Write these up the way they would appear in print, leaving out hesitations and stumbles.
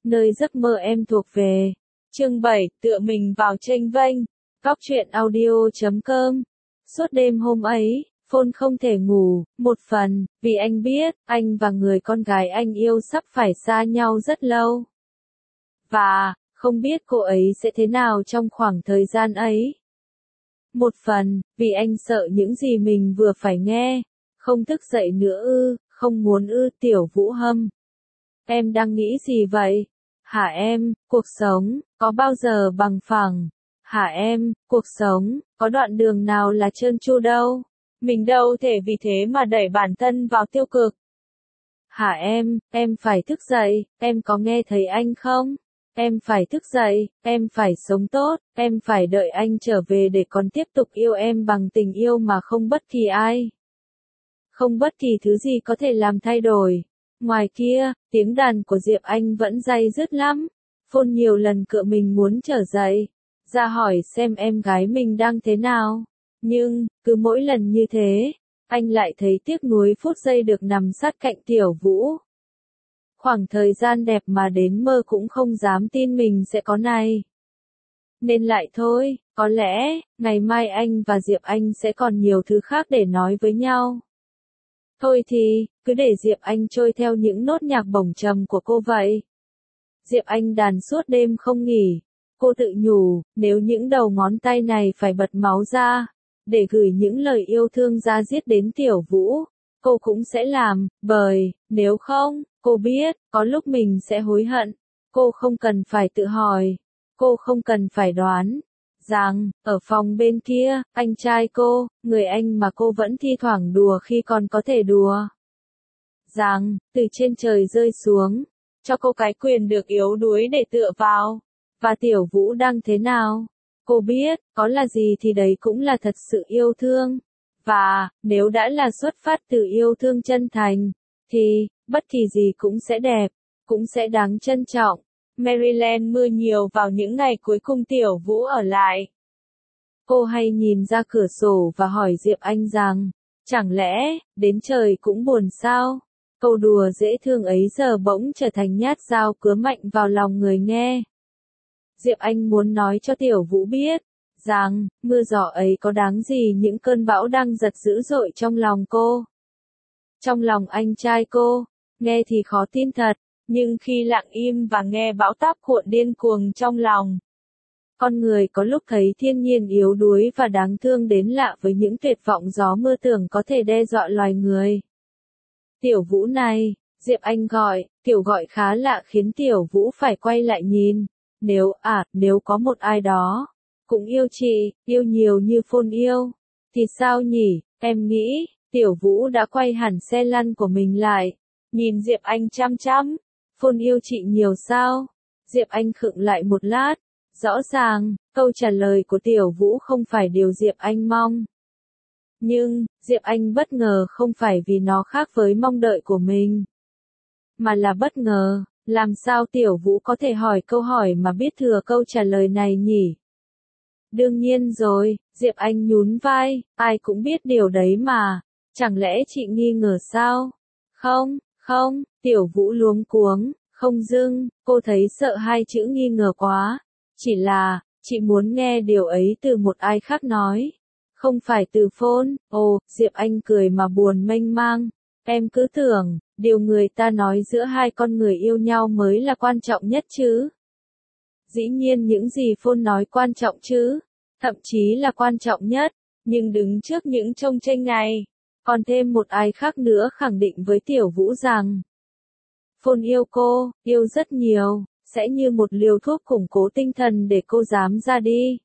nơi giấc mơ em thuộc về. Chương 7, tựa mình vào chênh vênh. Góc truyện audio.com. Suốt đêm hôm ấy, Phôn không thể ngủ, một phần, vì anh biết, anh và người con gái anh yêu sắp phải xa nhau rất lâu. Và, không biết cô ấy sẽ thế nào trong khoảng thời gian ấy. Một phần, vì anh sợ những gì mình vừa phải nghe. Không thức dậy nữa ư, không muốn ư. Tiểu Vũ Hâm. Em đang nghĩ gì vậy? Hả em, cuộc sống, có bao giờ bằng phẳng? Hả em, cuộc sống, có đoạn đường nào là trơn tru đâu? Mình đâu thể vì thế mà đẩy bản thân vào tiêu cực. Hả em phải thức dậy, em có nghe thấy anh không? Em phải thức dậy, em phải sống tốt, em phải đợi anh trở về để còn tiếp tục yêu em bằng tình yêu mà không bất kỳ ai. Không bất kỳ thứ gì có thể làm thay đổi. Ngoài kia, tiếng đàn của Diệp Anh vẫn day dứt lắm. Phôn nhiều lần cựa mình muốn trở dậy, ra hỏi xem em gái mình đang thế nào. Nhưng, cứ mỗi lần như thế, anh lại thấy tiếc nuối phút giây được nằm sát cạnh Tiểu Vũ. Khoảng thời gian đẹp mà đến mơ cũng không dám tin mình sẽ có này. Nên lại thôi, có lẽ, ngày mai anh và Diệp Anh sẽ còn nhiều thứ khác để nói với nhau. Thôi thì, cứ để Diệp Anh trôi theo những nốt nhạc bổng trầm của cô vậy. Diệp Anh đàn suốt đêm không nghỉ. Cô tự nhủ, nếu những đầu ngón tay này phải bật máu ra, để gửi những lời yêu thương da diết đến Tiểu Vũ, cô cũng sẽ làm, bởi, nếu không, cô biết, có lúc mình sẽ hối hận. Cô không cần phải tự hỏi, cô không cần phải đoán, rằng, ở phòng bên kia, anh trai cô, người anh mà cô vẫn thi thoảng đùa khi còn có thể đùa. Rằng, từ trên trời rơi xuống, cho cô cái quyền được yếu đuối để tựa vào. Và Tiểu Vũ đang thế nào? Cô biết, có là gì thì đấy cũng là thật sự yêu thương. Và, nếu đã là xuất phát từ yêu thương chân thành, thì, bất kỳ gì cũng sẽ đẹp, cũng sẽ đáng trân trọng. Maryland mưa nhiều vào những ngày cuối cùng Tiểu Vũ ở lại. Cô hay nhìn ra cửa sổ và hỏi Diệp Anh rằng, chẳng lẽ, đến trời cũng buồn sao? Câu đùa dễ thương ấy giờ bỗng trở thành nhát dao cứa mạnh vào lòng người nghe. Diệp Anh muốn nói cho Tiểu Vũ biết, rằng, mưa gió ấy có đáng gì những cơn bão đang giật dữ dội trong lòng cô. Trong lòng anh trai cô, nghe thì khó tin thật, nhưng khi lặng im và nghe bão táp cuộn điên cuồng trong lòng. Con người có lúc thấy thiên nhiên yếu đuối và đáng thương đến lạ với những tuyệt vọng gió mưa tưởng có thể đe dọa loài người. Tiểu Vũ này, Diệp Anh gọi, kiểu gọi khá lạ khiến Tiểu Vũ phải quay lại nhìn. Nếu có một ai đó, cũng yêu chị, yêu nhiều như Phôn yêu, thì sao nhỉ, em nghĩ, Tiểu Vũ đã quay hẳn xe lăn của mình lại, nhìn Diệp Anh chăm chăm, Phôn yêu chị nhiều sao? Diệp Anh khựng lại một lát, rõ ràng, câu trả lời của Tiểu Vũ không phải điều Diệp Anh mong. Nhưng, Diệp Anh bất ngờ không phải vì nó khác với mong đợi của mình, mà là bất ngờ. Làm sao Tiểu Vũ có thể hỏi câu hỏi mà biết thừa câu trả lời này nhỉ? Đương nhiên rồi, Diệp Anh nhún vai, ai cũng biết điều đấy mà. Chẳng lẽ chị nghi ngờ sao? Không, Tiểu Vũ luống cuống, không dưng, cô thấy sợ hai chữ nghi ngờ quá. Chỉ là, chị muốn nghe điều ấy từ một ai khác nói. Không phải từ Phôn. Ồ, Diệp Anh cười mà buồn mênh mang. Em cứ tưởng, điều người ta nói giữa hai con người yêu nhau mới là quan trọng nhất chứ. Dĩ nhiên những gì Phôn nói quan trọng chứ, thậm chí là quan trọng nhất, nhưng đứng trước những chông chênh này, còn thêm một ai khác nữa khẳng định với Tiểu Vũ rằng, Phôn yêu cô, yêu rất nhiều, sẽ như một liều thuốc củng cố tinh thần để cô dám ra đi.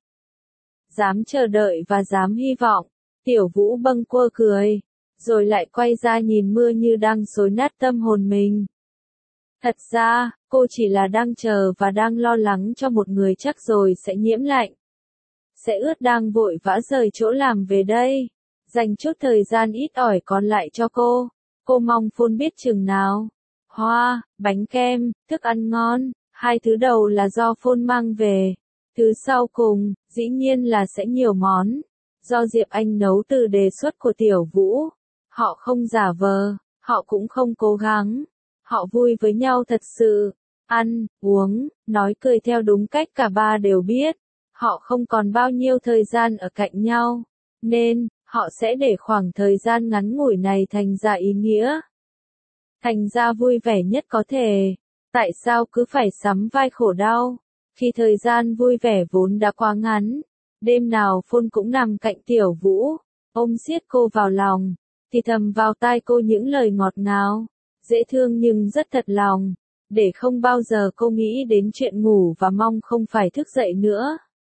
Dám chờ đợi và dám hy vọng. Tiểu Vũ bâng quơ cười, rồi lại quay ra nhìn mưa như đang xối nát tâm hồn mình. Thật ra, cô chỉ là đang chờ và đang lo lắng cho một người chắc rồi sẽ nhiễm lạnh. Sẽ ướt đang vội vã rời chỗ làm về đây. Dành chút thời gian ít ỏi còn lại cho cô. Cô mong Phôn biết chừng nào. Hoa, bánh kem, thức ăn ngon, hai thứ đầu là do Phôn mang về. Thứ sau cùng, dĩ nhiên là sẽ nhiều món. Do Diệp Anh nấu từ đề xuất của Tiểu Vũ. Họ không giả vờ, họ cũng không cố gắng. Họ vui với nhau thật sự. ăn, uống, nói cười theo đúng cách cả ba đều biết. Họ không còn bao nhiêu thời gian ở cạnh nhau, nên, họ sẽ để khoảng thời gian ngắn ngủi này thành ra ý nghĩa. Thành ra vui vẻ nhất có thể. Tại sao cứ phải sắm vai khổ đau, khi thời gian vui vẻ vốn đã quá ngắn. Đêm nào Phôn cũng nằm cạnh Tiểu Vũ, ôm siết cô vào lòng, thì thầm vào tai cô những lời ngọt ngào, dễ thương nhưng rất thật lòng, để không bao giờ cô nghĩ đến chuyện ngủ và mong không phải thức dậy nữa.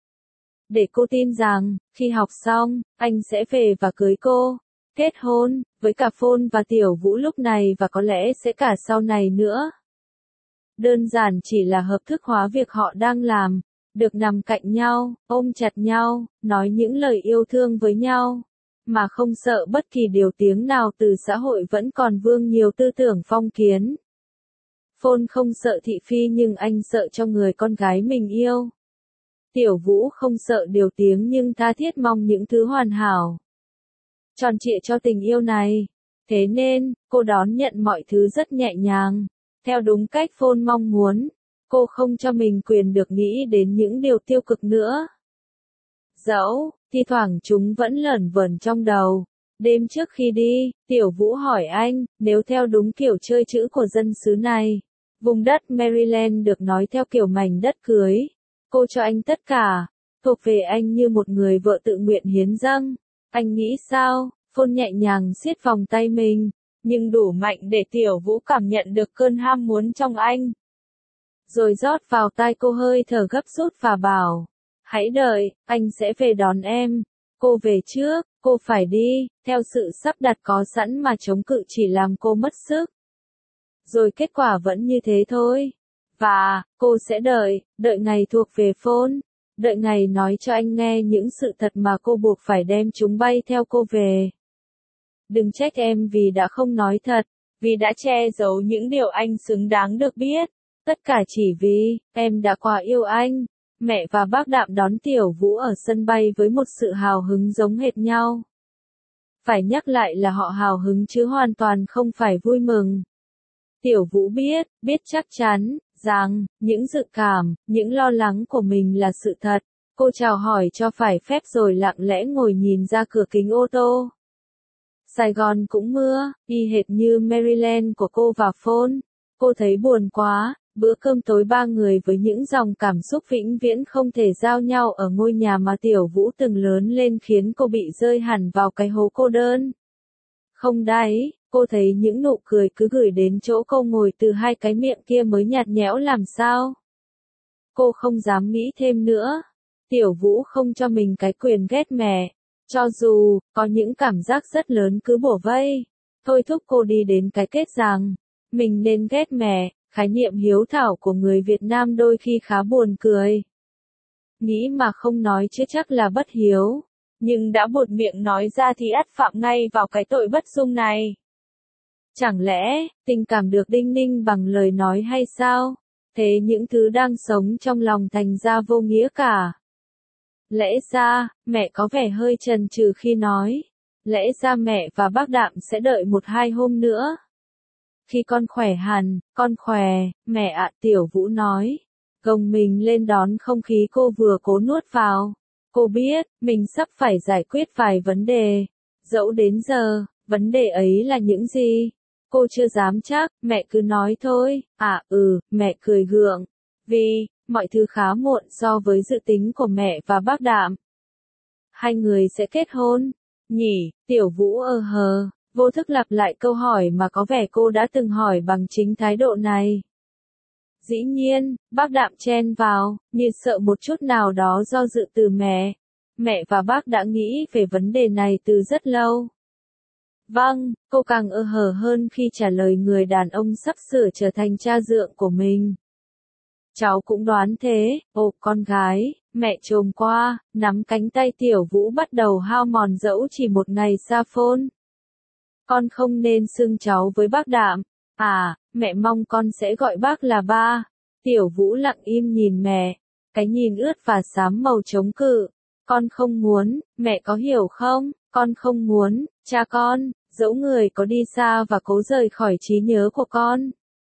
Để cô tin rằng, khi học xong, anh sẽ về và cưới cô, kết hôn, với cả Phôn và Tiểu Vũ lúc này và có lẽ sẽ cả sau này nữa. Đơn giản chỉ là hợp thức hóa việc họ đang làm, được nằm cạnh nhau, ôm chặt nhau, nói những lời yêu thương với nhau, mà không sợ bất kỳ điều tiếng nào từ xã hội vẫn còn vương nhiều tư tưởng phong kiến. Phôn không sợ thị phi nhưng anh sợ cho người con gái mình yêu. Tiểu Vũ không sợ điều tiếng nhưng tha thiết mong những thứ hoàn hảo, tròn trịa cho tình yêu này. Thế nên, cô đón nhận mọi thứ rất nhẹ nhàng, theo đúng cách Phôn mong muốn. Cô không cho mình quyền được nghĩ đến những điều tiêu cực nữa. Dẫu, thi thoảng chúng vẫn lởn vởn trong đầu. Đêm trước khi đi, Tiểu Vũ hỏi anh, nếu theo đúng kiểu chơi chữ của dân xứ này, vùng đất Maryland được nói theo kiểu mảnh đất cưới. Cô cho anh tất cả, thuộc về anh như một người vợ tự nguyện hiến dâng. Anh nghĩ sao? Phôn nhẹ nhàng siết vòng tay mình, nhưng đủ mạnh để Tiểu Vũ cảm nhận được cơn ham muốn trong anh. Rồi rót vào tai cô hơi thở gấp rút và bảo, hãy đợi, anh sẽ về đón em. Cô về trước, cô phải đi, theo sự sắp đặt có sẵn mà chống cự chỉ làm cô mất sức. Rồi kết quả vẫn như thế thôi. Và, cô sẽ đợi, đợi ngày thuộc về Phôn, đợi ngày nói cho anh nghe những sự thật mà cô buộc phải đem chúng bay theo cô về. Đừng trách em vì đã không nói thật, vì đã che giấu những điều anh xứng đáng được biết. Tất cả chỉ vì, em đã quá yêu anh. Mẹ và bác Đạm đón Tiểu Vũ ở sân bay với một sự hào hứng giống hệt nhau. Phải nhắc lại là họ hào hứng chứ hoàn toàn không phải vui mừng. Tiểu Vũ biết chắc chắn, rằng, những dự cảm, những lo lắng của mình là sự thật. Cô chào hỏi cho phải phép rồi lặng lẽ ngồi nhìn ra cửa kính ô tô. Sài Gòn cũng mưa, y hệt như Maryland của cô và Phôn. Cô thấy buồn quá, bữa cơm tối ba người với những dòng cảm xúc vĩnh viễn không thể giao nhau ở ngôi nhà mà Tiểu Vũ từng lớn lên khiến cô bị rơi hẳn vào cái hố cô đơn. Không đáy, cô thấy những nụ cười cứ gửi đến chỗ cô ngồi từ hai cái miệng kia mới nhạt nhẽo làm sao. Cô không dám nghĩ thêm nữa. Tiểu Vũ không cho mình cái quyền ghét mẹ. Cho dù, có những cảm giác rất lớn cứ bủa vây, thôi thúc cô đi đến cái kết rằng, mình nên ghét mẹ. Khái niệm hiếu thảo của người Việt Nam đôi khi khá buồn cười. Nghĩ mà không nói chứ chắc là bất hiếu, nhưng đã buột miệng nói ra thì ắt phạm ngay vào cái tội bất dung này. Chẳng lẽ, tình cảm được đinh ninh bằng lời nói hay sao? Thế những thứ đang sống trong lòng thành ra vô nghĩa cả. Lẽ ra, mẹ có vẻ hơi chần chừ khi nói. Lẽ ra mẹ và bác Đạm sẽ đợi 1-2 hôm nữa. Khi con khỏe hẳn, con khỏe, mẹ ạ, Tiểu Vũ nói. Gồng mình lên đón không khí cô vừa cố nuốt vào. Cô biết, mình sắp phải giải quyết vài vấn đề. Dẫu đến giờ, vấn đề ấy là những gì? Cô chưa dám chắc, mẹ cứ nói thôi. Mẹ cười gượng. Vì, mọi thứ khá muộn so với dự tính của mẹ và bác Đạm. Hai người sẽ kết hôn, nhỉ? Tiểu Vũ hờ. Vô thức lặp lại câu hỏi mà có vẻ cô đã từng hỏi bằng chính thái độ này. Dĩ nhiên, bác Đạm chen vào, như sợ một chút nào đó do dự từ mẹ. Mẹ và bác đã nghĩ về vấn đề này từ rất lâu. Vâng, cô càng hờ hơn khi trả lời người đàn ông sắp sửa trở thành cha dượng của mình. Cháu cũng đoán thế, con gái, mẹ chồm qua, nắm cánh tay Tiểu Vũ bắt đầu hao mòn dẫu chỉ một ngày xa Phôn. Con không nên xưng cháu với bác Đạm. Mẹ mong con sẽ gọi bác là ba. Tiểu Vũ lặng im nhìn mẹ. Cái nhìn ướt và xám màu chống cự. Con không muốn, mẹ có hiểu không? Con không muốn, cha con, dẫu người có đi xa và cố rời khỏi trí nhớ của con.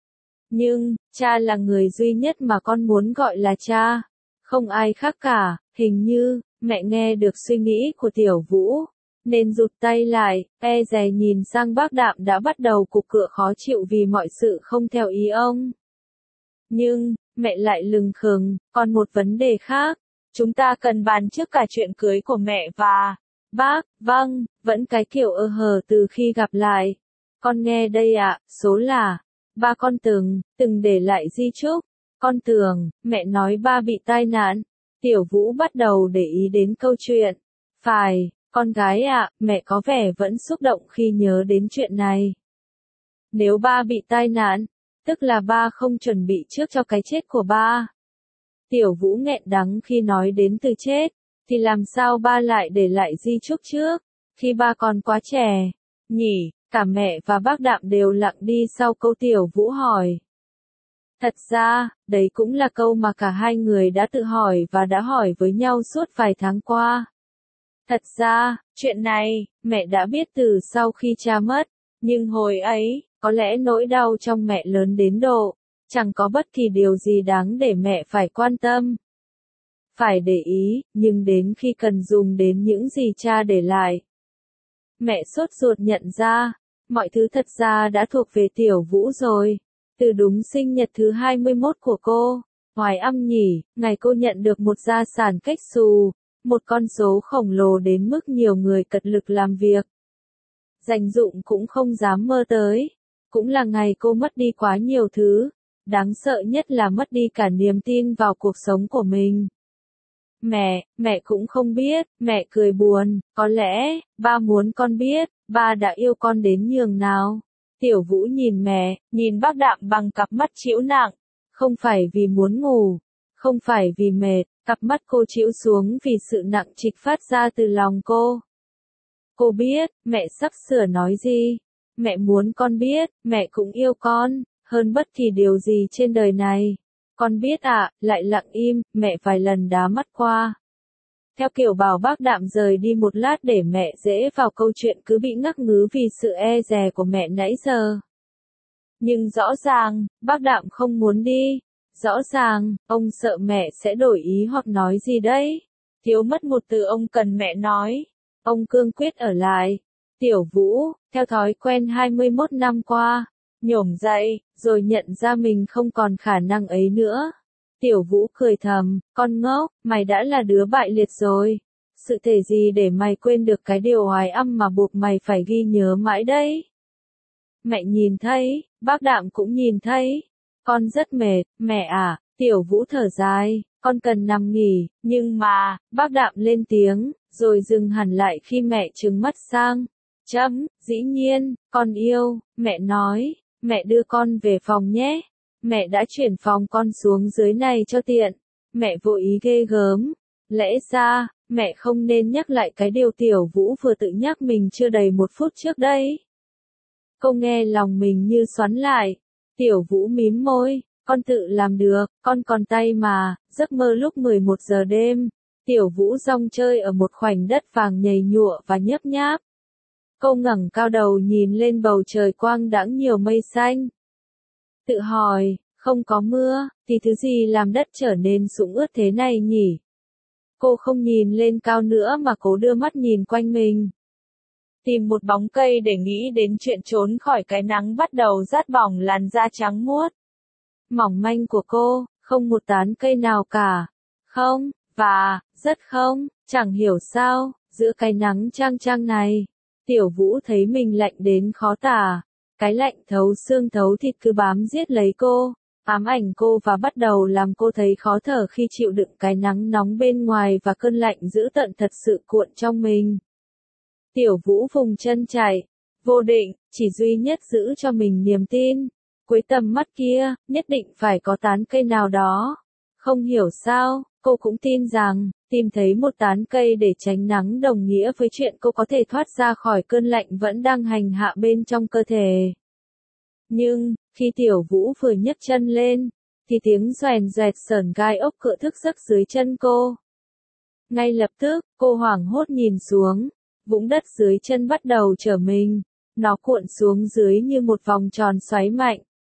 Nhưng, cha là người duy nhất mà con muốn gọi là cha. Không ai khác cả, hình như, mẹ nghe được suy nghĩ của Tiểu Vũ. Nên rụt tay lại, e dè nhìn sang bác Đạm đã bắt đầu cục cựa khó chịu vì mọi sự không theo ý ông. Nhưng, mẹ lại lừng khừng, còn một vấn đề khác. Chúng ta cần bàn trước cả chuyện cưới của mẹ và bác, vâng, vẫn cái kiểu hờ từ khi gặp lại. Con nghe đây ạ, số là, ba con từng để lại di chúc. Con tưởng, mẹ nói ba bị tai nạn. Tiểu Vũ bắt đầu để ý đến câu chuyện. Phải, con gái ạ, mẹ có vẻ vẫn xúc động khi nhớ đến chuyện này. Nếu ba bị tai nạn, tức là ba không chuẩn bị trước cho cái chết của ba. Tiểu Vũ nghẹn đắng khi nói đến từ chết, thì làm sao ba lại để lại di chúc trước, khi ba còn quá trẻ, nhỉ? Cả mẹ và bác Đạm đều lặng đi sau câu Tiểu Vũ hỏi. Thật ra, đấy cũng là câu mà cả hai người đã tự hỏi và đã hỏi với nhau suốt vài tháng qua. Thật ra, chuyện này, mẹ đã biết từ sau khi cha mất, nhưng hồi ấy, có lẽ nỗi đau trong mẹ lớn đến độ, chẳng có bất kỳ điều gì đáng để mẹ phải quan tâm. Phải để ý, nhưng đến khi cần dùng đến những gì cha để lại. Mẹ sốt ruột nhận ra, mọi thứ thật ra đã thuộc về Tiểu Vũ rồi. Từ đúng sinh nhật thứ 21 của cô, Hoài Âm nhỉ, ngày cô nhận được một gia sản cách xù, một con số khổng lồ đến mức nhiều người cật lực làm việc. Dành dụm cũng không dám mơ tới. Cũng là ngày cô mất đi quá nhiều thứ. Đáng sợ nhất là mất đi cả niềm tin vào cuộc sống của mình. Mẹ cũng không biết, mẹ cười buồn, có lẽ, ba muốn con biết, ba đã yêu con đến nhường nào. Tiểu Vũ nhìn mẹ, nhìn bác Đạm bằng cặp mắt trĩu nặng, không phải vì muốn ngủ, không phải vì mệt, cặp mắt cô trĩu xuống vì sự nặng trịch phát ra từ lòng cô. Cô biết, mẹ sắp sửa nói gì. Mẹ muốn con biết, mẹ cũng yêu con, hơn bất kỳ điều gì trên đời này. Con biết ạ, lại lặng im, mẹ vài lần đá mắt qua. Theo kiểu bảo bác Đạm rời đi một lát để mẹ dễ vào câu chuyện cứ bị ngắc ngứ vì sự e dè của mẹ nãy giờ. Nhưng rõ ràng, bác Đạm không muốn đi. Rõ ràng, ông sợ mẹ sẽ đổi ý hoặc nói gì đấy. Thiếu mất một từ ông cần mẹ nói. Ông cương quyết ở lại. Tiểu Vũ, theo thói quen 21 năm qua, nhổm dậy, rồi nhận ra mình không còn khả năng ấy nữa. Tiểu Vũ cười thầm, con ngốc, mày đã là đứa bại liệt rồi. Sự thể gì để mày quên được cái điều Hoài Âm mà buộc mày phải ghi nhớ mãi đấy. Mẹ nhìn thấy, bác Đạm cũng nhìn thấy. Con rất mệt, mẹ à, Tiểu Vũ thở dài, con cần nằm nghỉ, nhưng mà, bác Đạm lên tiếng, rồi dừng hẳn lại khi mẹ trừng mắt sang. Dĩ nhiên, con yêu, mẹ nói, mẹ đưa con về phòng nhé. Mẹ đã chuyển phòng con xuống dưới này cho tiện. Mẹ vô ý ghê gớm. Lẽ ra, mẹ không nên nhắc lại cái điều Tiểu Vũ vừa tự nhắc mình chưa đầy một phút trước đây. Cô nghe lòng mình như xoắn lại. Tiểu Vũ mím môi, con tự làm được, con còn tay mà, giấc mơ lúc 11 giờ đêm. Tiểu Vũ rong chơi ở một khoảnh đất vàng nhầy nhụa và nhấp nháp. Cô ngẩng cao đầu nhìn lên bầu trời quang đãng nhiều mây xanh. Tự hỏi, không có mưa, thì thứ gì làm đất trở nên sũng ướt thế này nhỉ? Cô không nhìn lên cao nữa mà cố đưa mắt nhìn quanh mình. Tìm một bóng cây để nghĩ đến chuyện trốn khỏi cái nắng bắt đầu rát bỏng làn da trắng muốt. Mỏng manh của cô, không một tán cây nào cả. Không, và, rất không, chẳng hiểu sao, giữa cái nắng chang chang này, Tiểu Vũ thấy mình lạnh đến khó tả. Cái lạnh thấu xương thấu thịt cứ bám giết lấy cô, ám ảnh cô và bắt đầu làm cô thấy khó thở khi chịu đựng cái nắng nóng bên ngoài và cơn lạnh dữ tợn thật sự cuộn trong mình. Tiểu Vũ vùng chân chạy, vô định, chỉ duy nhất giữ cho mình niềm tin. Cuối tầm mắt kia, nhất định phải có tán cây nào đó. Không hiểu sao, cô cũng tin rằng, tìm thấy một tán cây để tránh nắng đồng nghĩa với chuyện cô có thể thoát ra khỏi cơn lạnh vẫn đang hành hạ bên trong cơ thể. Nhưng, khi Tiểu Vũ vừa nhấc chân lên, thì tiếng xoèn xoẹt sởn gai ốc cựa thức giấc dưới chân cô. Ngay lập tức, cô hoảng hốt nhìn xuống, vũng đất dưới chân bắt đầu trở mình, nó cuộn xuống dưới như một vòng tròn xoáy mạnh,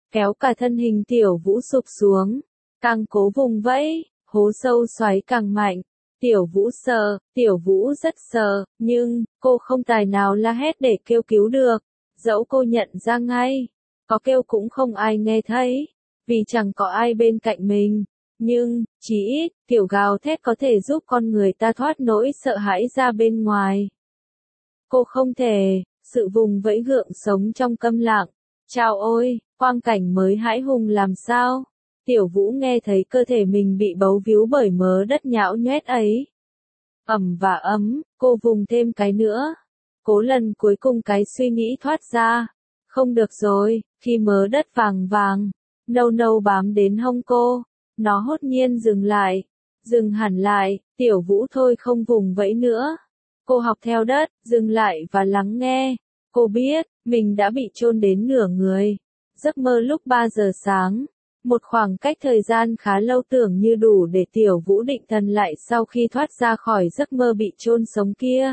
kéo cả thân hình Tiểu Vũ sụp xuống, càng cố vùng vẫy, hố sâu xoáy càng mạnh. Tiểu Vũ sợ, Tiểu Vũ rất sợ, nhưng, cô không tài nào la hét để kêu cứu được. Dẫu cô nhận ra ngay, có kêu cũng không ai nghe thấy, vì chẳng có ai bên cạnh mình. Nhưng, chí ít, kiểu gào thét có thể giúp con người ta thoát nỗi sợ hãi ra bên ngoài. Cô không thể, sự vùng vẫy gượng sống trong câm lặng. Chao ôi, quang cảnh mới hãi hùng làm sao? Tiểu Vũ nghe thấy cơ thể mình bị bấu víu bởi mớ đất nhão nhoét ấy. Ẩm và ấm, cô vùng thêm cái nữa. Cố lần cuối cùng cái suy nghĩ thoát ra. Không được rồi, khi mớ đất vàng vàng, nâu nâu bám đến hông cô, nó hốt nhiên dừng lại. Dừng hẳn lại, Tiểu Vũ thôi không vùng vẫy nữa. Cô học theo đất, dừng lại và lắng nghe. Cô biết, mình đã bị chôn đến nửa người. Giấc mơ lúc 3 giờ sáng. Một khoảng cách thời gian khá lâu tưởng như đủ để Tiểu Vũ định thần lại sau khi thoát ra khỏi giấc mơ bị chôn sống kia.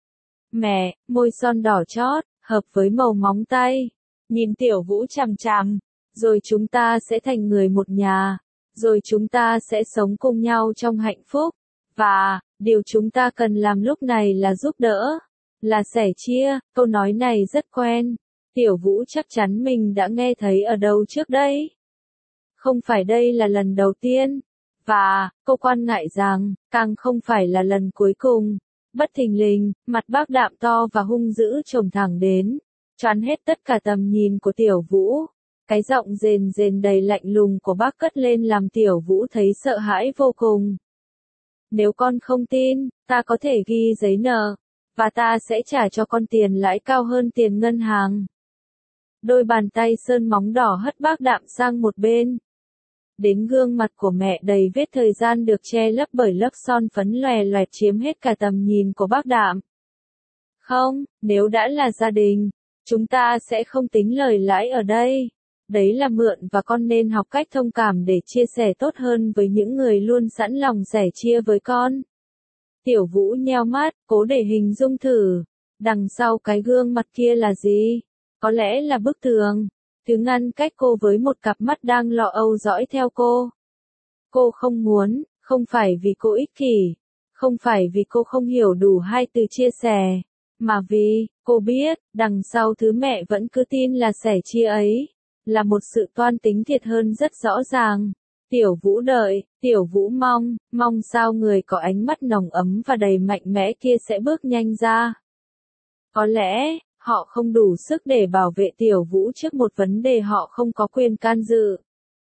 Mẹ, môi son đỏ chót, hợp với màu móng tay. Nhìn Tiểu Vũ chằm chằm. Rồi chúng ta sẽ thành người một nhà. Rồi chúng ta sẽ sống cùng nhau trong hạnh phúc. Và, điều chúng ta cần làm lúc này là giúp đỡ. Là sẻ chia, câu nói này rất quen. Tiểu Vũ chắc chắn mình đã nghe thấy ở đâu trước đây. Không phải đây là lần đầu tiên. Và, cô quan ngại rằng, càng không phải là lần cuối cùng. Bất thình lình, mặt bác Đạm to và hung dữ trồm thẳng đến. Choán hết tất cả tầm nhìn của Tiểu Vũ. Cái giọng rền rền đầy lạnh lùng của bác cất lên làm Tiểu Vũ thấy sợ hãi vô cùng. Nếu con không tin, ta có thể ghi giấy nợ. Và ta sẽ trả cho con tiền lãi cao hơn tiền ngân hàng. Đôi bàn tay sơn móng đỏ hất bác Đạm sang một bên. Đến gương mặt của mẹ đầy vết thời gian được che lấp bởi lớp son phấn lòe loẹt chiếm hết cả tầm nhìn của bác Đạm. Không, nếu đã là gia đình, chúng ta sẽ không tính lời lãi ở đây. Đấy là mượn và con nên học cách thông cảm để chia sẻ tốt hơn với những người luôn sẵn lòng sẻ chia với con. Tiểu Vũ nheo mắt, cố để hình dung thử. Đằng sau cái gương mặt kia là gì? Có lẽ là bức tường. Thứ ngăn cách cô với một cặp mắt đang lo âu dõi theo cô. Cô không muốn, không phải vì cô ích kỷ. Không phải vì cô không hiểu đủ hai từ chia sẻ. Mà vì, cô biết, đằng sau thứ mẹ vẫn cứ tin là sẻ chia ấy. Là một sự toan tính thiệt hơn rất rõ ràng. Tiểu Vũ đợi, Tiểu Vũ mong sao người có ánh mắt nồng ấm và đầy mạnh mẽ kia sẽ bước nhanh ra. Có lẽ, họ không đủ sức để bảo vệ Tiểu Vũ trước một vấn đề họ không có quyền can dự.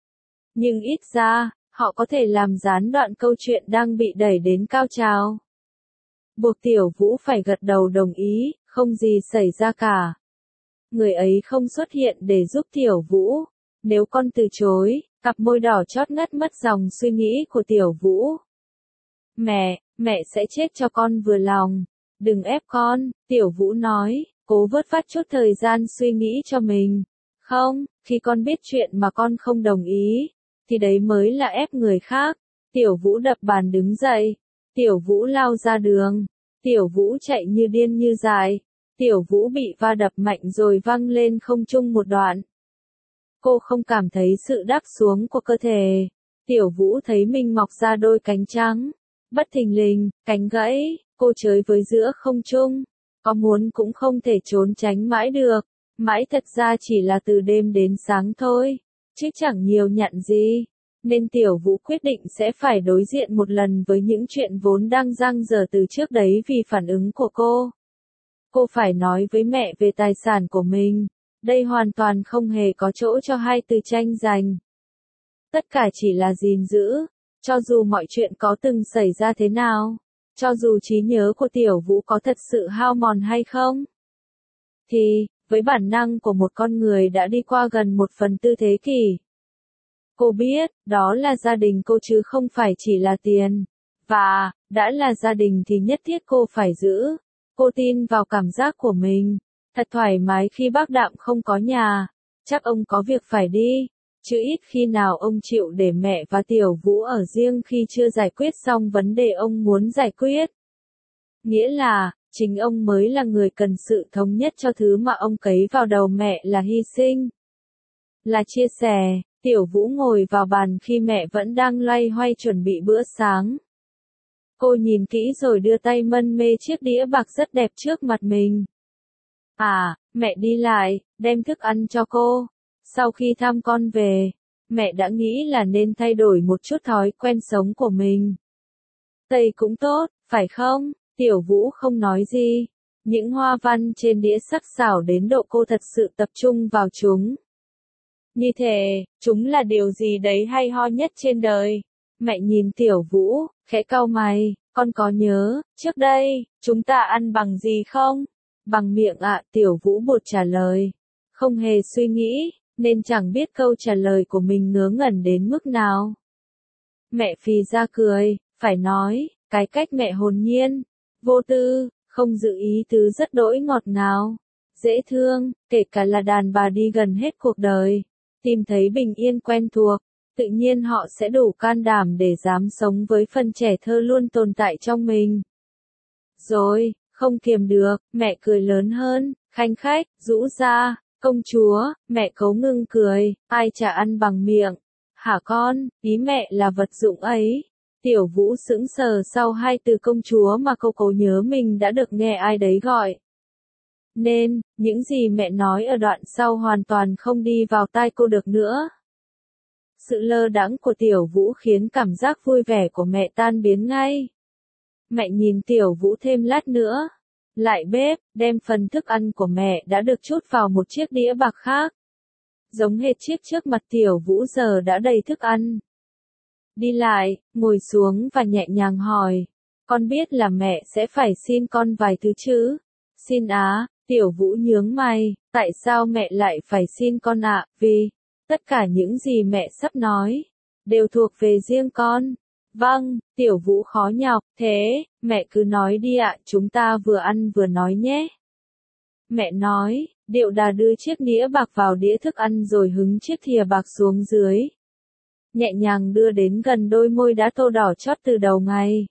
Nhưng ít ra, họ có thể làm gián đoạn câu chuyện đang bị đẩy đến cao trào. Buộc Tiểu Vũ phải gật đầu đồng ý, không gì xảy ra cả. Người ấy không xuất hiện để giúp Tiểu Vũ. Nếu con từ chối, cặp môi đỏ chót ngắt mất dòng suy nghĩ của Tiểu Vũ. Mẹ sẽ chết cho con vừa lòng. Đừng ép con, Tiểu Vũ nói, cố vớt vát chút thời gian suy nghĩ cho mình. Không, khi con biết chuyện mà con không đồng ý, thì đấy mới là ép người khác. Tiểu Vũ đập bàn đứng dậy. Tiểu Vũ lao ra đường. Tiểu Vũ chạy như điên như dại. Tiểu Vũ bị va đập mạnh rồi văng lên không trung một đoạn. Cô không cảm thấy sự đáp xuống của cơ thể. Tiểu Vũ thấy mình mọc ra đôi cánh trắng. Bất thình lình, cánh gãy, cô chới với giữa không trung. Có muốn cũng không thể trốn tránh mãi được. Mãi thật ra chỉ là từ đêm đến sáng thôi. Chứ chẳng nhiều nhặn gì. Nên Tiểu Vũ quyết định sẽ phải đối diện một lần với những chuyện vốn đang dang dở từ trước đấy vì phản ứng của cô. Cô phải nói với mẹ về tài sản của mình. Đây hoàn toàn không hề có chỗ cho hai từ tranh giành. Tất cả chỉ là gìn giữ. Cho dù mọi chuyện có từng xảy ra thế nào. Cho dù trí nhớ của Tiểu Vũ có thật sự hao mòn hay không. Thì, với bản năng của một con người đã đi qua gần 1/4 thế kỷ. Cô biết, đó là gia đình cô chứ không phải chỉ là tiền. Và, đã là gia đình thì nhất thiết cô phải giữ. Cô tin vào cảm giác của mình. Thật thoải mái khi bác Đạm không có nhà. Chắc ông có việc phải đi. Chứ ít khi nào ông chịu để mẹ và Tiểu Vũ ở riêng khi chưa giải quyết xong vấn đề ông muốn giải quyết. Nghĩa là, chính ông mới là người cần sự thống nhất cho thứ mà ông cấy vào đầu mẹ là hy sinh. là chia sẻ. Tiểu Vũ ngồi vào bàn khi mẹ vẫn đang loay hoay chuẩn bị bữa sáng. Cô nhìn kỹ rồi đưa tay mân mê chiếc đĩa bạc rất đẹp trước mặt mình. À, mẹ đi lại, đem thức ăn cho cô. Sau khi thăm con về, mẹ đã nghĩ là nên thay đổi một chút thói quen sống của mình. Tây cũng tốt, phải không? Tiểu Vũ không nói gì. Những hoa văn trên đĩa sắc sảo đến độ cô thật sự tập trung vào chúng. Như thế, chúng là điều gì đấy hay ho nhất trên đời. Mẹ nhìn Tiểu Vũ, khẽ cau mày, con có nhớ, trước đây, chúng ta ăn bằng gì không? Bằng miệng ạ, Tiểu Vũ bột trả lời. Không hề suy nghĩ, nên chẳng biết câu trả lời của mình ngớ ngẩn đến mức nào. Mẹ phì ra cười, phải nói, cái cách mẹ hồn nhiên, vô tư, không giữ ý tứ rất đỗi ngọt ngào, dễ thương, kể cả là đàn bà đi gần hết cuộc đời, tìm thấy bình yên quen thuộc, tự nhiên họ sẽ đủ can đảm để dám sống với phần trẻ thơ luôn tồn tại trong mình. Rồi, không kiềm được, mẹ cười lớn hơn, khanh khách, rũ ra, công chúa, mẹ cấu ngưng cười, ai chả ăn bằng miệng. Hả con, ý mẹ là vật dụng ấy. Tiểu Vũ sững sờ sau hai từ công chúa mà cô cố nhớ mình đã được nghe ai đấy gọi. Nên, những gì mẹ nói ở đoạn sau hoàn toàn không đi vào tai cô được nữa. Sự lơ đãng của Tiểu Vũ khiến cảm giác vui vẻ của mẹ tan biến ngay. Mẹ nhìn Tiểu Vũ thêm lát nữa. Lại bếp, đem phần thức ăn của mẹ đã được trút vào một chiếc đĩa bạc khác. Giống hệt chiếc trước mặt Tiểu Vũ giờ đã đầy thức ăn. Đi lại, ngồi xuống và nhẹ nhàng hỏi. Con biết là mẹ sẽ phải xin con vài thứ chứ? Xin á, Tiểu Vũ nhướng mày, tại sao mẹ lại phải xin con ạ? Vì, tất cả những gì mẹ sắp nói, đều thuộc về riêng con. Vâng, Tiểu Vũ khó nhọc, thế, mẹ cứ nói đi ạ, chúng ta vừa ăn vừa nói nhé. Mẹ nói, điệu đà đưa chiếc đĩa bạc vào đĩa thức ăn rồi hứng chiếc thìa bạc xuống dưới. Nhẹ nhàng đưa đến gần đôi môi đã tô đỏ chót từ đầu ngày.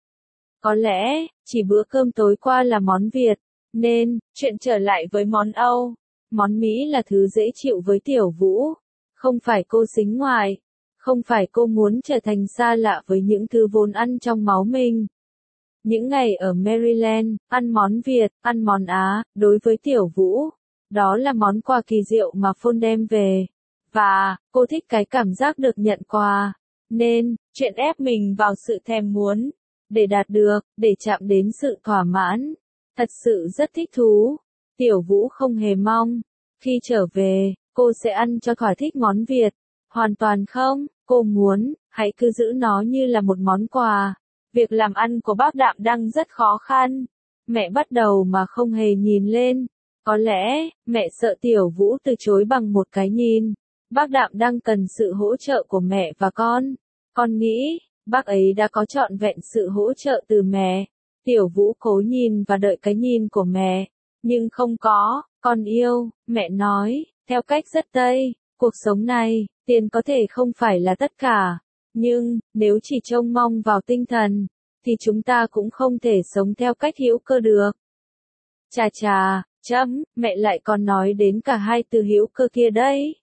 Có lẽ, chỉ bữa cơm tối qua là món Việt, nên, chuyện trở lại với món Âu. Món Mỹ là thứ dễ chịu với Tiểu Vũ. Không phải cô sính ngoại. Không phải cô muốn trở thành xa lạ với những thứ vốn ăn trong máu mình. Những ngày ở Maryland, ăn món Việt, ăn món Á, đối với Tiểu Vũ, đó là món quà kỳ diệu mà Phone đem về. Và, cô thích cái cảm giác được nhận quà. Nên, chuyện ép mình vào sự thèm muốn, để đạt được, để chạm đến sự thỏa mãn. Thật sự rất thích thú. Tiểu Vũ không hề mong. Khi trở về, cô sẽ ăn cho thỏa thích món Việt. Hoàn toàn không, cô muốn, hãy cứ giữ nó như là một món quà. Việc làm ăn của bác Đạm đang rất khó khăn. Mẹ bắt đầu mà không hề nhìn lên. Có lẽ, mẹ sợ Tiểu Vũ từ chối bằng một cái nhìn. Bác Đạm đang cần sự hỗ trợ của mẹ và con. Con nghĩ, bác ấy đã có trọn vẹn sự hỗ trợ từ mẹ. Tiểu Vũ cố nhìn và đợi cái nhìn của mẹ. Nhưng không có, con yêu, mẹ nói, theo cách rất Tây. Cuộc sống này, tiền có thể không phải là tất cả. Nhưng, nếu chỉ trông mong vào tinh thần, thì chúng ta cũng không thể sống theo cách hữu cơ được. Chà chà, mẹ lại còn nói đến cả hai từ hữu cơ kia đấy.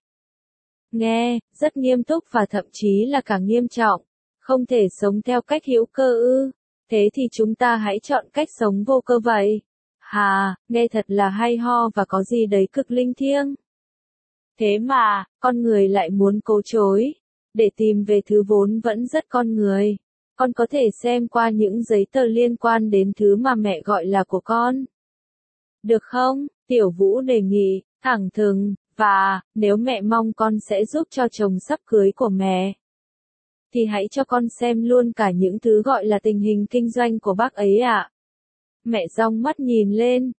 Nghe, rất nghiêm túc và thậm chí là cả nghiêm trọng. Không thể sống theo cách hữu cơ ư? Thế thì chúng ta hãy chọn cách sống vô cơ vậy. Hà, nghe thật là hay ho và có gì đấy cực linh thiêng. Thế mà, con người lại muốn cố chối. Để tìm về thứ vốn vẫn rất con người. Con có thể xem qua những giấy tờ liên quan đến thứ mà mẹ gọi là của con. Được không? Tiểu Vũ đề nghị, thẳng thừng, và, nếu mẹ mong con sẽ giúp cho chồng sắp cưới của mẹ, thì hãy cho con xem luôn cả những thứ gọi là tình hình kinh doanh của bác ấy ạ. Mẹ dong mắt nhìn lên.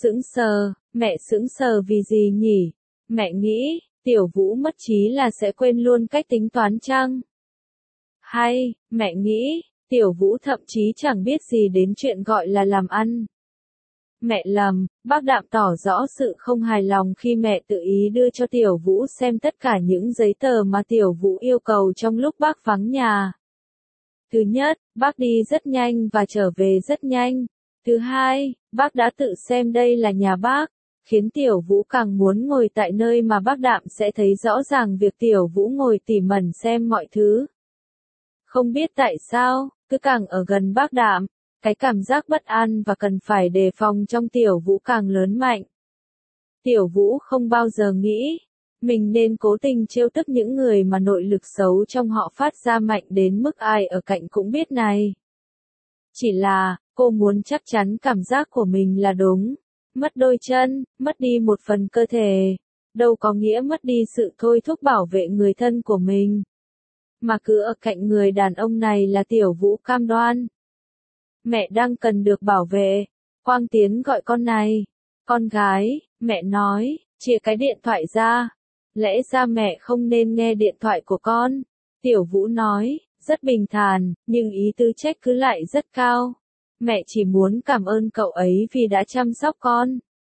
Mẹ sững sờ vì gì nhỉ? Mẹ nghĩ, Tiểu Vũ mất trí là sẽ quên luôn cách tính toán chăng? Hay, mẹ nghĩ, Tiểu Vũ thậm chí chẳng biết gì đến chuyện gọi là làm ăn. Mẹ lầm, bác Đạm tỏ rõ sự không hài lòng khi mẹ tự ý đưa cho Tiểu Vũ xem tất cả những giấy tờ mà Tiểu Vũ yêu cầu trong lúc bác vắng nhà. Thứ nhất, bác đi rất nhanh và trở về rất nhanh. Thứ hai, bác đã tự xem đây là nhà bác. khiến Tiểu Vũ càng muốn ngồi tại nơi mà bác Đạm sẽ thấy rõ ràng việc Tiểu Vũ ngồi tỉ mẩn xem mọi thứ. Không biết tại sao, cứ càng ở gần bác Đạm, cái cảm giác bất an và cần phải đề phòng trong Tiểu Vũ càng lớn mạnh. Tiểu Vũ không bao giờ nghĩ, mình nên cố tình trêu tức những người mà nội lực xấu trong họ phát ra mạnh đến mức ai ở cạnh cũng biết này. Chỉ là, cô muốn chắc chắn cảm giác của mình là đúng. Mất đôi chân, mất đi một phần cơ thể, đâu có nghĩa mất đi sự thôi thúc bảo vệ người thân của mình. Mà cứ ở cạnh người đàn ông này là Tiểu Vũ cam đoan. Mẹ đang cần được bảo vệ. Quang Tiến gọi con này. Con gái, mẹ nói, chia cái điện thoại ra. Lẽ ra mẹ không nên nghe điện thoại của con. Tiểu Vũ nói, rất bình thản, nhưng ý tư trách cứ lại rất cao. Mẹ chỉ muốn cảm ơn cậu ấy vì đã chăm sóc con.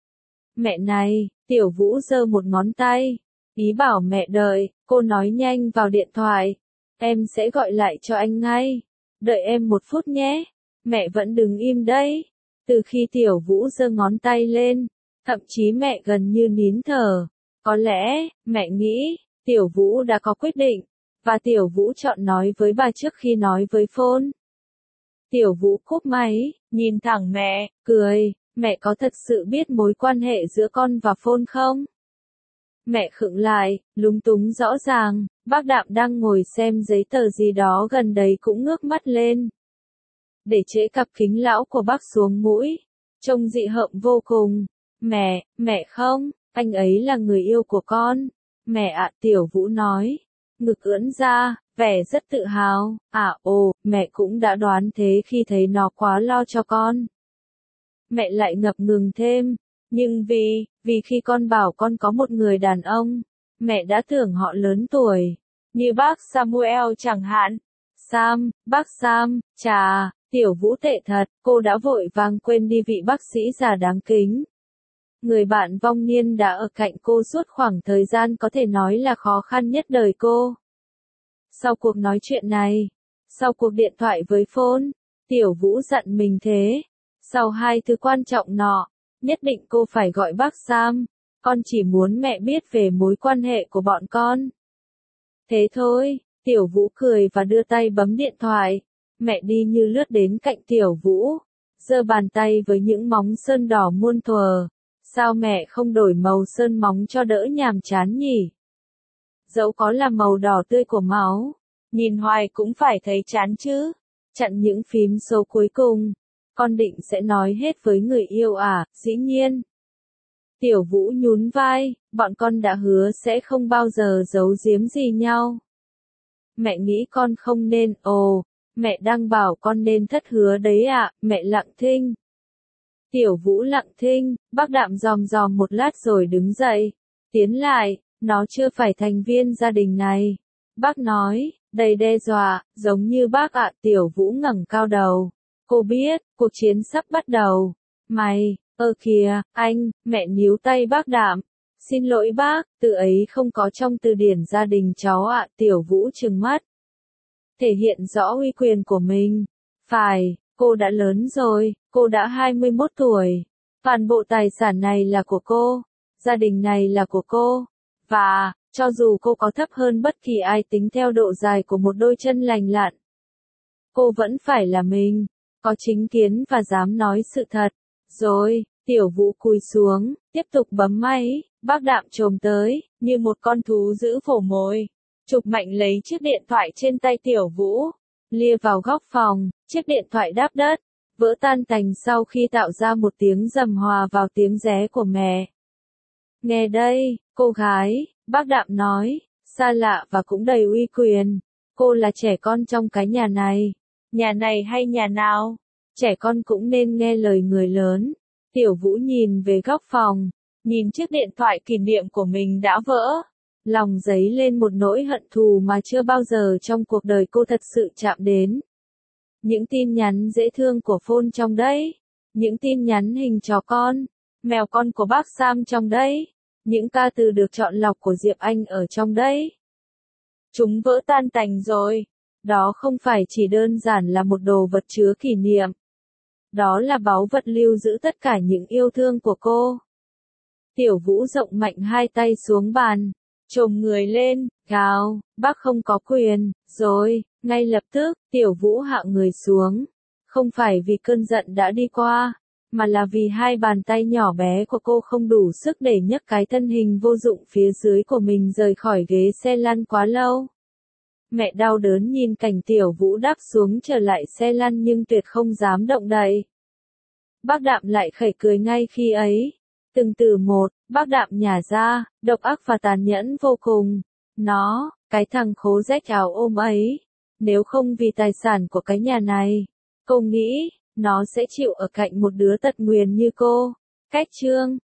Mẹ này, Tiểu Vũ giơ một ngón tay. Ý bảo mẹ đợi, cô nói nhanh vào điện thoại. Em sẽ gọi lại cho anh ngay. Đợi em một phút nhé. Mẹ vẫn đứng im đấy. Từ khi Tiểu Vũ giơ ngón tay lên, thậm chí mẹ gần như nín thở. Có lẽ, mẹ nghĩ, Tiểu Vũ đã có quyết định, và Tiểu Vũ chọn nói với bà trước khi nói với phone. Tiểu Vũ cúp máy, nhìn thẳng mẹ, cười, mẹ có thật sự biết mối quan hệ giữa con và phone không? Mẹ khựng lại, lúng túng rõ ràng, bác Đạm đang ngồi xem giấy tờ gì đó gần đấy cũng ngước mắt lên. Để trễ cặp kính lão của bác xuống mũi, trông dị hợm vô cùng. Mẹ không, anh ấy là người yêu của con. Mẹ ạ, Tiểu Vũ nói, ngực ưỡn ra, vẻ rất tự hào. Mẹ cũng đã đoán thế khi thấy nó quá lo cho con. Mẹ lại ngập ngừng thêm, nhưng vì khi con bảo con có một người đàn ông, mẹ đã tưởng họ lớn tuổi, như bác Samuel chẳng hạn. Bác Sam, chà, Tiểu Vũ tệ thật, cô đã vội vàng quên đi vị bác sĩ già đáng kính. Người bạn vong niên đã ở cạnh cô suốt khoảng thời gian có thể nói là khó khăn nhất đời cô. Sau cuộc nói chuyện này, sau cuộc điện thoại với phone, Tiểu Vũ giận mình thế. Sau hai thứ quan trọng nọ, nhất định cô phải gọi bác Sam. Con chỉ muốn mẹ biết về mối quan hệ của bọn con. Thế thôi, Tiểu Vũ cười và đưa tay bấm điện thoại. Mẹ đi như lướt đến cạnh Tiểu Vũ, giơ bàn tay với những móng sơn đỏ muôn thuở. Sao mẹ không đổi màu sơn móng cho đỡ nhàm chán nhỉ? Dẫu có là màu đỏ tươi của máu, nhìn hoài cũng phải thấy chán chứ. Chặn những phím số cuối cùng. Con định sẽ nói hết với người yêu à? Dĩ nhiên. Tiểu Vũ nhún vai, bọn con đã hứa sẽ không bao giờ giấu giếm gì nhau. Mẹ nghĩ con không nên, mẹ đang bảo con nên thất hứa đấy ạ, mẹ lặng thinh. Tiểu Vũ lặng thinh, bác Đạm dòm dòm một lát rồi đứng dậy, tiến lại, nó chưa phải thành viên gia đình này. Bác nói, đầy đe dọa, giống như bác ạ. Tiểu Vũ ngẩng cao đầu. Cô biết, cuộc chiến sắp bắt đầu. Mày, kìa, anh, mẹ níu tay bác Đạm. Xin lỗi bác, từ ấy không có trong từ điển gia đình cháu ạ. Tiểu Vũ trừng mắt. Thể hiện rõ uy quyền của mình. Phải, cô đã lớn rồi, cô đã 21 tuổi. Toàn bộ tài sản này là của cô. Gia đình này là của cô. Và, cho dù cô có thấp hơn bất kỳ ai tính theo độ dài của một đôi chân lành lặn, cô vẫn phải là mình, có chính kiến và dám nói sự thật. Rồi, Tiểu Vũ cúi xuống, tiếp tục bấm máy, bác Đạm chồm tới, như một con thú giữ phổ mồi, chụp mạnh lấy chiếc điện thoại trên tay Tiểu Vũ, lia vào góc phòng, chiếc điện thoại đáp đất, vỡ tan tành sau khi tạo ra một tiếng rầm hòa vào tiếng ré của mẹ. Nghe đây, cô gái, bác Đạm nói, xa lạ và cũng đầy uy quyền. Cô là trẻ con trong cái nhà này. Nhà này hay nhà nào? Trẻ con cũng nên nghe lời người lớn. Tiểu Vũ nhìn về góc phòng, nhìn chiếc điện thoại kỷ niệm của mình đã vỡ. Lòng dấy lên một nỗi hận thù mà chưa bao giờ trong cuộc đời cô thật sự chạm đến. Những tin nhắn dễ thương của phone trong đấy. Những tin nhắn hình chó con, mèo con của bác Sam trong đấy. Những ca từ được chọn lọc của Diệp Anh ở trong đấy. Chúng vỡ tan tành rồi. Đó không phải chỉ đơn giản là một đồ vật chứa kỷ niệm. Đó là báu vật lưu giữ tất cả những yêu thương của cô. Tiểu Vũ rộng mạnh hai tay xuống bàn, chồm người lên, gào, bác không có quyền, rồi, ngay lập tức, Tiểu Vũ hạ người xuống. Không phải vì cơn giận đã đi qua, mà là vì hai bàn tay nhỏ bé của cô không đủ sức để nhấc cái thân hình vô dụng phía dưới của mình rời khỏi ghế xe lăn quá lâu. Mẹ đau đớn nhìn cảnh Tiểu Vũ đáp xuống trở lại xe lăn nhưng tuyệt không dám động đậy. Bác Đạm lại khẩy cười ngay khi ấy. Từng từ một, bác Đạm nhả ra, độc ác và tàn nhẫn vô cùng. Nó, cái thằng khố rách áo ôm ấy. Nếu không vì tài sản của cái nhà này, cô nghĩ, nó sẽ chịu ở cạnh một đứa tật nguyền như cô. Cách chương